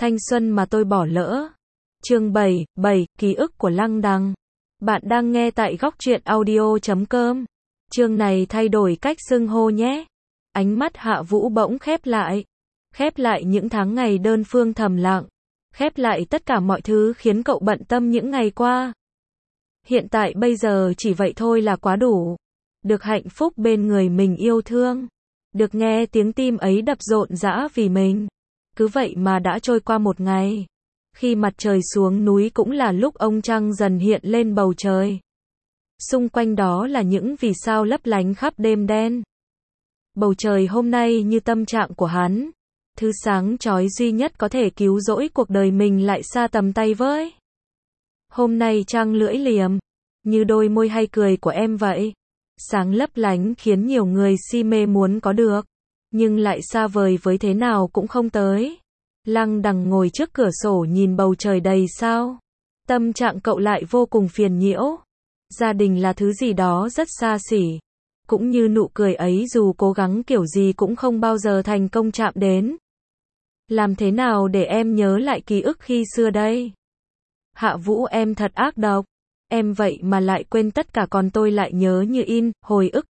Thanh xuân mà tôi bỏ lỡ. Chương 7, ký ức của Lăng Đằng. Bạn đang nghe tại Góc Truyện Audio.com. Chương này thay đổi cách xưng hô nhé. Ánh mắt Hạ Vũ bỗng khép lại. Khép lại những tháng ngày đơn phương thầm lặng. Khép lại tất cả mọi thứ khiến cậu bận tâm những ngày qua. Hiện tại bây giờ chỉ vậy thôi là quá đủ. Được hạnh phúc bên người mình yêu thương. Được nghe tiếng tim ấy đập rộn rã vì mình. Cứ vậy mà đã trôi qua một ngày. Khi mặt trời xuống núi cũng là lúc ông trăng dần hiện lên bầu trời. Xung quanh đó là những vì sao lấp lánh khắp đêm đen. Bầu trời hôm nay như tâm trạng của hắn. Thứ sáng chói duy nhất có thể cứu rỗi cuộc đời mình lại xa tầm tay với. Hôm nay trăng lưỡi liềm, như đôi môi hay cười của em vậy. Sáng lấp lánh khiến nhiều người si mê muốn có được. Nhưng lại xa vời với thế nào cũng không tới. Lăng Đằng ngồi trước cửa sổ nhìn bầu trời đầy sao. Tâm trạng cậu lại vô cùng phiền nhiễu. Gia đình là thứ gì đó rất xa xỉ. Cũng như nụ cười ấy dù cố gắng kiểu gì cũng không bao giờ thành công chạm đến. Làm thế nào để em nhớ lại ký ức khi xưa đây? Hạ Vũ, em thật ác độc. Em vậy mà lại quên tất cả, còn tôi lại nhớ như in, hồi ức,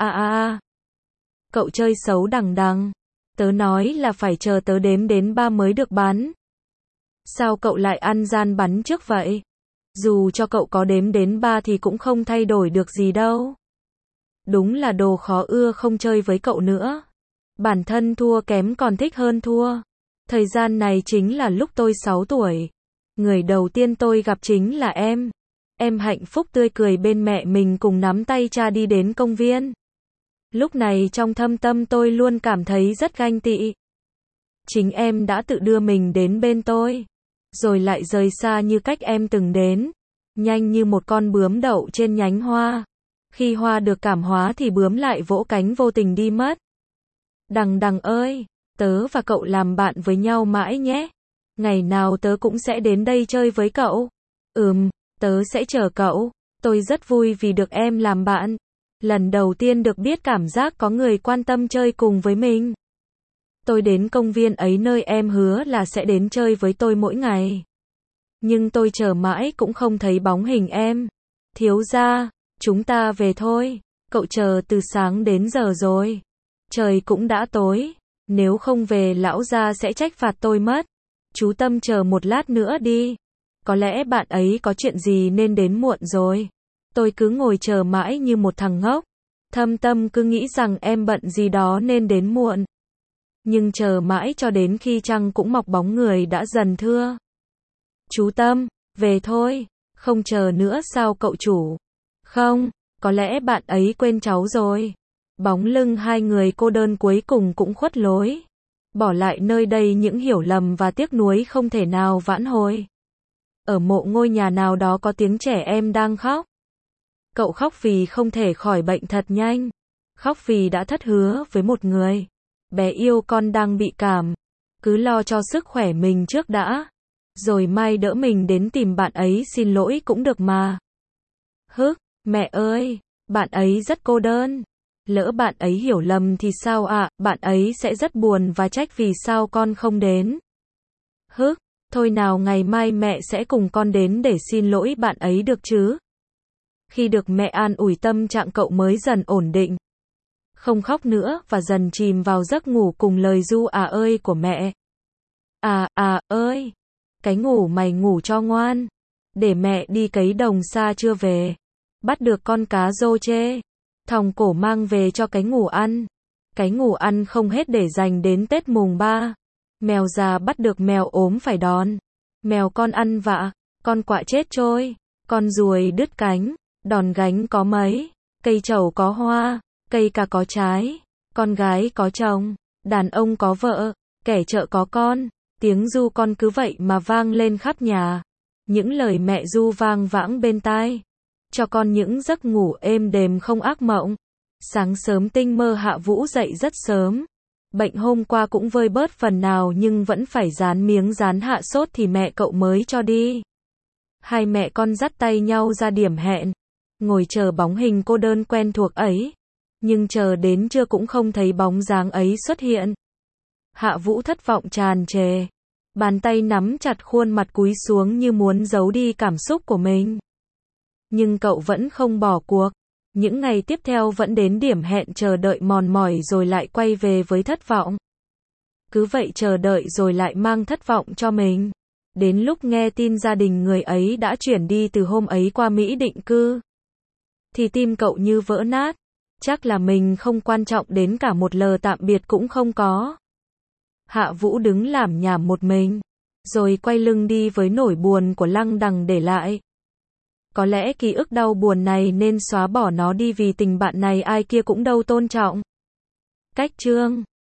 Cậu chơi xấu đằng đằng. Tớ nói là phải chờ tớ đếm đến 3 mới được bắn. Sao cậu lại ăn gian bắn trước vậy? Dù cho cậu có đếm đến 3 thì cũng không thay đổi được gì đâu. Đúng là đồ khó ưa, không chơi với cậu nữa. Bản thân thua kém còn thích hơn thua. Thời gian này chính là lúc tôi 6 tuổi. Người đầu tiên tôi gặp chính là em. Em hạnh phúc tươi cười bên mẹ mình cùng nắm tay cha đi đến công viên. Lúc này trong thâm tâm tôi luôn cảm thấy rất ganh tị. Chính em đã tự đưa mình đến bên tôi. Rồi lại rời xa như cách em từng đến. Nhanh như một con bướm đậu trên nhánh hoa. Khi hoa được cảm hóa thì bướm lại vỗ cánh vô tình đi mất. Đằng Đằng ơi, tớ và cậu làm bạn với nhau mãi nhé. Ngày nào tớ cũng sẽ đến đây chơi với cậu. Tớ sẽ chờ cậu. Tôi rất vui vì được em làm bạn. Lần đầu tiên được biết cảm giác có người quan tâm chơi cùng với mình. Tôi đến công viên ấy nơi em hứa là sẽ đến chơi với tôi mỗi ngày. Nhưng tôi chờ mãi cũng không thấy bóng hình em. Thiếu gia, chúng ta về thôi. Cậu chờ từ sáng đến giờ rồi. Trời cũng đã tối. Nếu không về lão gia sẽ trách phạt tôi mất. Chú Tâm chờ một lát nữa đi. Có lẽ bạn ấy có chuyện gì nên đến muộn rồi. Tôi cứ ngồi chờ mãi như một thằng ngốc. Thâm tâm cứ nghĩ rằng em bận gì đó nên đến muộn. Nhưng chờ mãi cho đến khi trăng cũng mọc bóng người đã dần thưa. Chú Tâm, về thôi. Không chờ nữa sao cậu chủ? Không, có lẽ bạn ấy quên cháu rồi. Bóng lưng hai người cô đơn cuối cùng cũng khuất lối. Bỏ lại nơi đây những hiểu lầm và tiếc nuối không thể nào vãn hồi. Ở mộ ngôi nhà nào đó có tiếng trẻ em đang khóc. Cậu khóc vì không thể khỏi bệnh thật nhanh. Khóc vì đã thất hứa với một người. Bé yêu con đang bị cảm. Cứ lo cho sức khỏe mình trước đã. Rồi mai đỡ mình đến tìm bạn ấy xin lỗi cũng được mà. Mẹ ơi, bạn ấy rất cô đơn. Lỡ bạn ấy hiểu lầm thì sao ạ? Bạn ấy sẽ rất buồn và trách vì sao con không đến. Thôi nào, ngày mai mẹ sẽ cùng con đến để xin lỗi bạn ấy được chứ? Khi được mẹ an ủi tâm trạng cậu mới dần ổn định. Không khóc nữa và dần chìm vào giấc ngủ cùng lời ru ơi của mẹ. Ơi, cái ngủ mày ngủ cho ngoan. Để mẹ đi cấy đồng xa chưa về. Bắt được con cá rô chê. Thòng cổ mang về cho cái ngủ ăn. Cái ngủ ăn không hết để dành đến Tết mùng 3. Mèo già bắt được mèo ốm phải đòn. Mèo con ăn vạ, con quạ chết trôi. Con ruồi đứt cánh, đòn gánh có mấy. Cây trầu có hoa, cây cà có trái. Con gái có chồng, đàn ông có vợ, kẻ chợ có con. Tiếng ru con cứ vậy mà vang lên khắp nhà. Những lời mẹ ru vang vãng bên tai. Cho con những giấc ngủ êm đềm không ác mộng. Sáng sớm tinh mơ Hạ Vũ dậy rất sớm. Bệnh hôm qua cũng vơi bớt phần nào nhưng vẫn phải dán miếng dán hạ sốt thì mẹ cậu mới cho đi. Hai mẹ con dắt tay nhau ra điểm hẹn. Ngồi chờ bóng hình cô đơn quen thuộc ấy. Nhưng chờ đến trưa cũng không thấy bóng dáng ấy xuất hiện. Hạ Vũ thất vọng tràn trề. Bàn tay nắm chặt khuôn mặt cúi xuống như muốn giấu đi cảm xúc của mình. Nhưng cậu vẫn không bỏ cuộc. Những ngày tiếp theo vẫn đến điểm hẹn chờ đợi mòn mỏi rồi lại quay về với thất vọng. Cứ vậy chờ đợi rồi lại mang thất vọng cho mình. Đến lúc nghe tin gia đình người ấy đã chuyển đi từ hôm ấy qua Mỹ định cư, thì tim cậu như vỡ nát. Chắc là mình không quan trọng đến cả một lời tạm biệt cũng không có. Hạ Vũ đứng lảm nhảm một mình, rồi quay lưng đi với nỗi buồn của Lăng Đằng để lại. Có lẽ ký ức đau buồn này nên xóa bỏ nó đi vì tình bạn này ai kia cũng đâu tôn trọng. Cách chương